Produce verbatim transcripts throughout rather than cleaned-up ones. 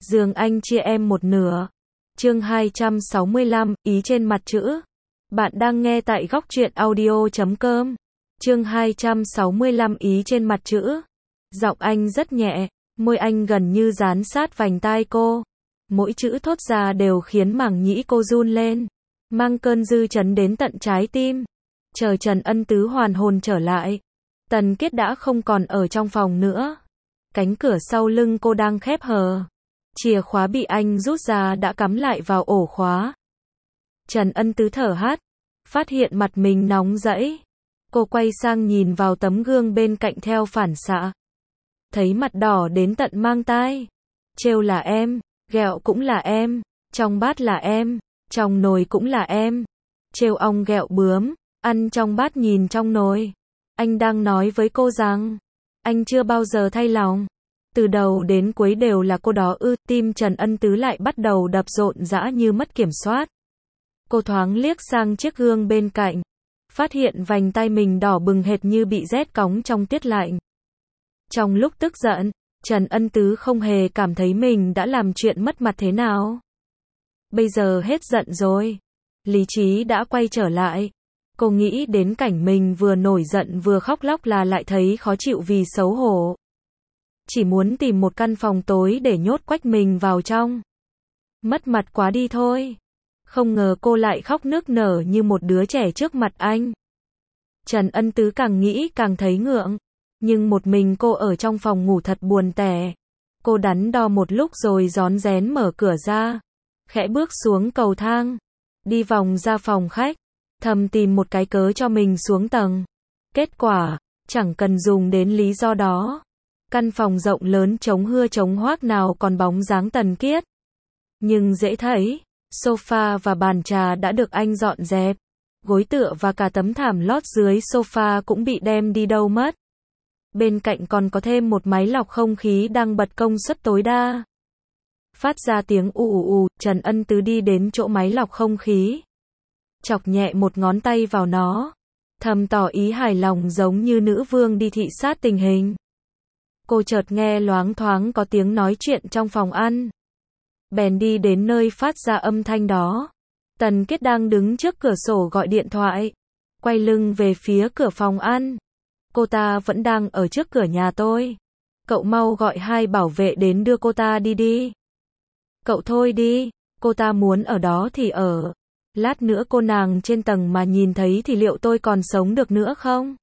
giường anh chia em một nửa. Chương hai trăm sáu mươi lăm, ý trên mặt chữ. Bạn đang nghe tại góc truyện audio chấm com. Chương hai trăm sáu mươi lăm, ý trên mặt chữ. Giọng anh rất nhẹ, môi anh gần như dán sát vành tai cô. Mỗi chữ thốt ra đều khiến màng nhĩ cô run lên, mang cơn dư chấn đến tận trái tim. Chờ Trần Ân Tứ hoàn hồn trở lại, Tần Kiết đã không còn ở trong phòng nữa. Cánh cửa sau lưng cô đang khép hờ. Chìa khóa bị anh rút ra đã cắm lại vào ổ khóa. Trần Ân Tứ thở hắt, phát hiện mặt mình nóng rẫy. Cô quay sang nhìn vào tấm gương bên cạnh theo phản xạ. Thấy mặt đỏ đến tận mang tai. Trêu là em, ghẹo cũng là em, trong bát là em, trong nồi cũng là em. Trêu ong ghẹo bướm, ăn trong bát nhìn trong nồi. Anh đang nói với cô rằng, anh chưa bao giờ thay lòng. Từ đầu đến cuối đều là cô đó ư. Tim Trần Ân Tứ lại bắt đầu đập rộn rã như mất kiểm soát. Cô thoáng liếc sang chiếc gương bên cạnh, phát hiện vành tay mình đỏ bừng hệt như bị rét cóng trong tuyết lạnh. Trong lúc tức giận, Trần Ân Tứ không hề cảm thấy mình đã làm chuyện mất mặt thế nào. Bây giờ hết giận rồi, lý trí đã quay trở lại. Cô nghĩ đến cảnh mình vừa nổi giận vừa khóc lóc là lại thấy khó chịu vì xấu hổ. Chỉ muốn tìm một căn phòng tối để nhốt quách mình vào trong. Mất mặt quá đi thôi. Không ngờ cô lại khóc nức nở như một đứa trẻ trước mặt anh. Trần Ân Tứ càng nghĩ càng thấy ngượng. Nhưng một mình cô ở trong phòng ngủ thật buồn tẻ. Cô đắn đo một lúc rồi rón rén mở cửa ra. Khẽ bước xuống cầu thang. Đi vòng ra phòng khách. Thầm tìm một cái cớ cho mình xuống tầng. Kết quả, chẳng cần dùng đến lý do đó. Căn phòng rộng lớn trống hưa trống hoác nào còn bóng dáng Tần Kiết. Nhưng dễ thấy, sofa và bàn trà đã được anh dọn dẹp. Gối tựa và cả tấm thảm lót dưới sofa cũng bị đem đi đâu mất. Bên cạnh còn có thêm một máy lọc không khí đang bật công suất tối đa. Phát ra tiếng ù ù ù, Trần Ân Tứ đi đến chỗ máy lọc không khí. Chọc nhẹ một ngón tay vào nó. Thầm tỏ ý hài lòng giống như nữ vương đi thị sát tình hình. Cô chợt nghe loáng thoáng có tiếng nói chuyện trong phòng ăn. Bèn đi đến nơi phát ra âm thanh đó. Tần Kiết đang đứng trước cửa sổ gọi điện thoại. Quay lưng về phía cửa phòng ăn. Cô ta vẫn đang ở trước cửa nhà tôi. Cậu mau gọi hai bảo vệ đến đưa cô ta đi đi. Cậu thôi đi, cô ta muốn ở đó thì ở. Lát nữa cô nàng trên tầng mà nhìn thấy thì liệu tôi còn sống được nữa không?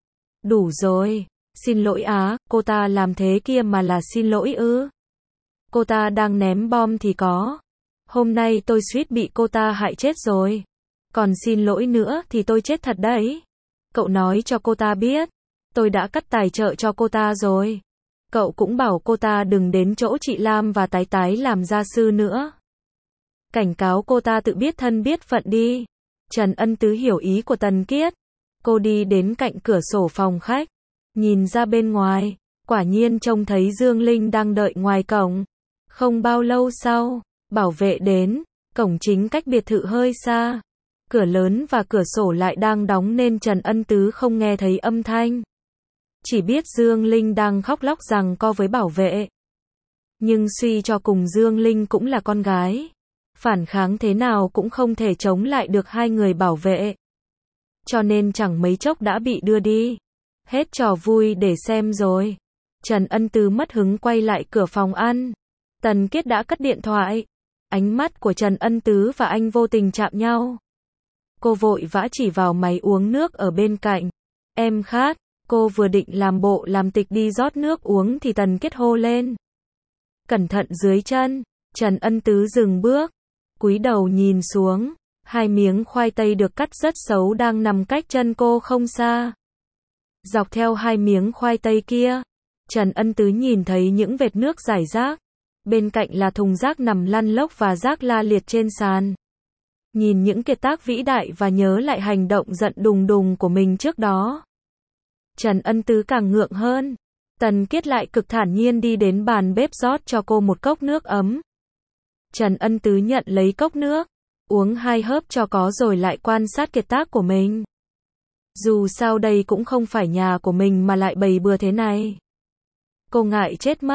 Đủ rồi, xin lỗi á, cô ta làm thế kia mà là xin lỗi ư? Cô ta đang ném bom thì có. Hôm nay tôi suýt bị cô ta hại chết rồi. Còn xin lỗi nữa thì tôi chết thật đấy. Cậu nói cho cô ta biết, tôi đã cắt tài trợ cho cô ta rồi. Cậu cũng bảo cô ta đừng đến chỗ chị Lam và tái tái làm gia sư nữa. Cảnh cáo cô ta tự biết thân biết phận đi. Trần Ân Tứ hiểu ý của Tần Kiết. Cô đi đến cạnh cửa sổ phòng khách. Nhìn ra bên ngoài. Quả nhiên trông thấy Dương Linh đang đợi ngoài cổng. Không bao lâu sau, bảo vệ đến. Cổng chính cách biệt thự hơi xa. Cửa lớn và cửa sổ lại đang đóng nên Trần Ân Tứ không nghe thấy âm thanh. Chỉ biết Dương Linh đang khóc lóc giằng co với bảo vệ. Nhưng suy cho cùng Dương Linh cũng là con gái. Phản kháng thế nào cũng không thể chống lại được hai người bảo vệ. Cho nên chẳng mấy chốc đã bị đưa đi. Hết trò vui để xem rồi. Trần Ân Tứ mất hứng quay lại cửa phòng ăn. Tần Kiết đã cất điện thoại. Ánh mắt của Trần Ân Tứ và anh vô tình chạm nhau. Cô vội vã chỉ vào máy uống nước ở bên cạnh. Em khát. Cô vừa định làm bộ làm tịch đi rót nước uống thì Tần Kiết hô lên. Cẩn thận dưới chân. Trần Ân Tứ dừng bước. Cúi đầu nhìn xuống. Hai miếng khoai tây được cắt rất xấu đang nằm cách chân cô không xa. Dọc theo hai miếng khoai tây kia, Trần Ân Tứ nhìn thấy những vệt nước rải rác. Bên cạnh là thùng rác nằm lăn lóc và rác la liệt trên sàn. Nhìn những kiệt tác vĩ đại và nhớ lại hành động giận đùng đùng của mình trước đó. Trần Ân Tứ càng ngượng hơn. Tần Kiết lại cực thản nhiên đi đến bàn bếp rót cho cô một cốc nước ấm. Trần Ân Tứ nhận lấy cốc nước, uống hai hớp cho có rồi lại quan sát kiệt tác của mình. Dù sao đây cũng không phải nhà của mình mà lại bày bừa thế này. Cô ngại chết mất,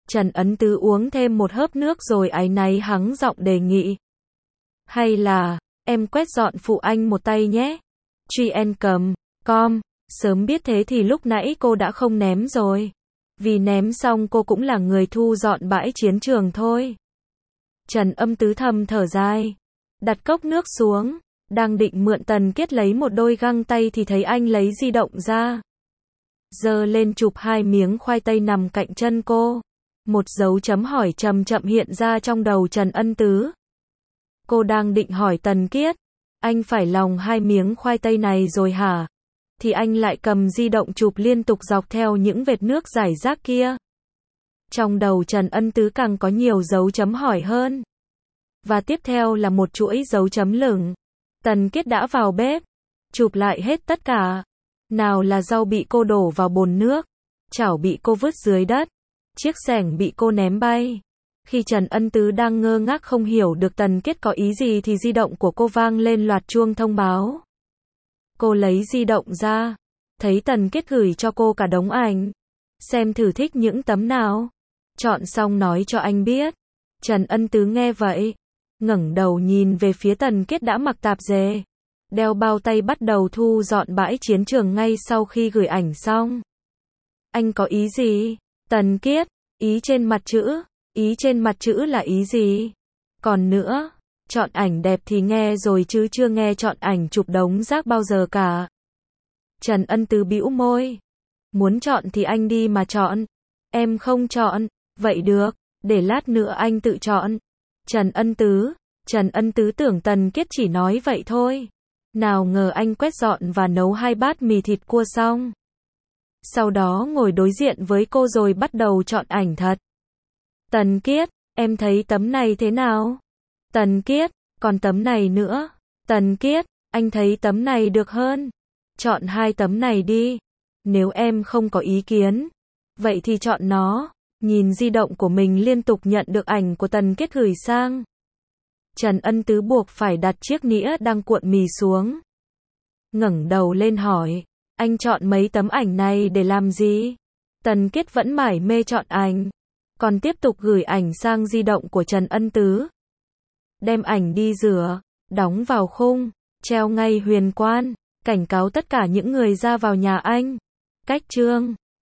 Trần Ân Tứ uống thêm một hớp nước rồi áy náy hắng giọng đề nghị. Hay là, em quét dọn phụ anh một tay nhé. Truy en cầm, com, sớm biết thế thì lúc nãy cô đã không ném rồi. Vì ném xong cô cũng là người thu dọn bãi chiến trường thôi. Trần Ân Tứ thầm thở dài. Đặt cốc nước xuống. Đang định mượn Tần Kiết lấy một đôi găng tay thì thấy anh lấy di động ra. Giơ lên chụp hai miếng khoai tây nằm cạnh chân cô. Một dấu chấm hỏi chậm chậm hiện ra trong đầu Trần Ân Tứ. Cô đang định hỏi Tần Kiết. Anh phải lòng hai miếng khoai tây này rồi hả? Thì anh lại cầm di động chụp liên tục dọc theo những vệt nước rải rác kia. Trong đầu Trần Ân Tứ càng có nhiều dấu chấm hỏi hơn. Và tiếp theo là một chuỗi dấu chấm lửng. Tần Kiết đã vào bếp, chụp lại hết tất cả. Nào là rau bị cô đổ vào bồn nước, chảo bị cô vứt dưới đất, chiếc xẻng bị cô ném bay. Khi Trần Ân Tứ đang ngơ ngác không hiểu được Tần Kiết có ý gì thì di động của cô vang lên loạt chuông thông báo. Cô lấy di động ra, thấy Tần Kiết gửi cho cô cả đống ảnh. Xem thử thích những tấm nào. Chọn xong nói cho anh biết. Trần Ân Tứ nghe vậy, ngẩng đầu nhìn về phía Tần Kiết đã mặc tạp dề, đeo bao tay bắt đầu thu dọn bãi chiến trường ngay sau khi gửi ảnh xong. Anh có ý gì? Tần Kiết, ý trên mặt chữ, ý trên mặt chữ là ý gì? Còn nữa, chọn ảnh đẹp thì nghe rồi chứ chưa nghe chọn ảnh chụp đống rác bao giờ cả. Trần Ân Tứ bĩu môi. Muốn chọn thì anh đi mà chọn. Em không chọn, vậy được, để lát nữa anh tự chọn. Trần Ân Tứ, Trần Ân Tứ tưởng Tần Kiết chỉ nói vậy thôi. Nào ngờ anh quét dọn và nấu hai bát mì thịt cua xong. Sau đó ngồi đối diện với cô rồi bắt đầu chọn ảnh thật. Tần Kiết, em thấy tấm này thế nào? Tần Kiết, còn tấm này nữa. Tần Kiết, anh thấy tấm này được hơn. Chọn hai tấm này đi. Nếu em không có ý kiến, vậy thì chọn nó. Nhìn di động của mình liên tục nhận được ảnh của Tần Kiết gửi sang. Trần Ân Tứ buộc phải đặt chiếc nĩa đang cuộn mì xuống. Ngẩng đầu lên hỏi, anh chọn mấy tấm ảnh này để làm gì? Tần Kiết vẫn mải mê chọn ảnh, còn tiếp tục gửi ảnh sang di động của Trần Ân Tứ. Đem ảnh đi rửa, đóng vào khung, treo ngay huyền quan, cảnh cáo tất cả những người ra vào nhà anh. Cách chương